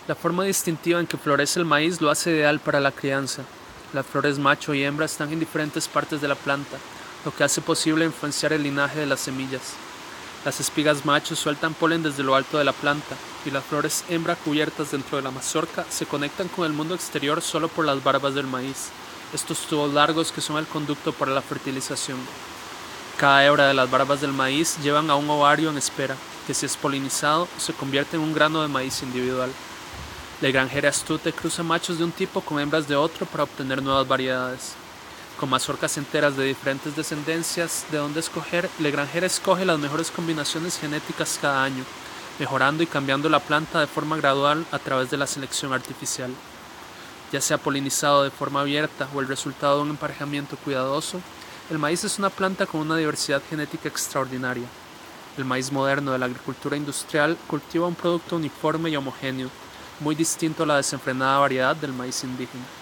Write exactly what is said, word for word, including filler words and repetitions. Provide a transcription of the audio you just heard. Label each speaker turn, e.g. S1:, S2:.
S1: La forma distintiva en que florece el maíz lo hace ideal para la crianza. Las flores macho y hembra están en diferentes partes de la planta, lo que hace posible influenciar el linaje de las semillas. Las espigas machos sueltan polen desde lo alto de la planta, y las flores hembra cubiertas dentro de la mazorca se conectan con el mundo exterior solo por las barbas del maíz, estos tubos largos que son el conducto para la fertilización. Cada hebra de las barbas del maíz llevan a un ovario en espera, que si es polinizado se convierte en un grano de maíz individual. La granjera astute cruza machos de un tipo con hembras de otro para obtener nuevas variedades. Con mazorcas enteras de diferentes descendencias de dónde escoger, la granjera escoge las mejores combinaciones genéticas cada año, mejorando y cambiando la planta de forma gradual a través de la selección artificial. Ya sea polinizado de forma abierta o el resultado de un emparejamiento cuidadoso, el maíz es una planta con una diversidad genética extraordinaria. El maíz moderno de la agricultura industrial cultiva un producto uniforme y homogéneo, muy distinto a la desenfrenada variedad del maíz indígena.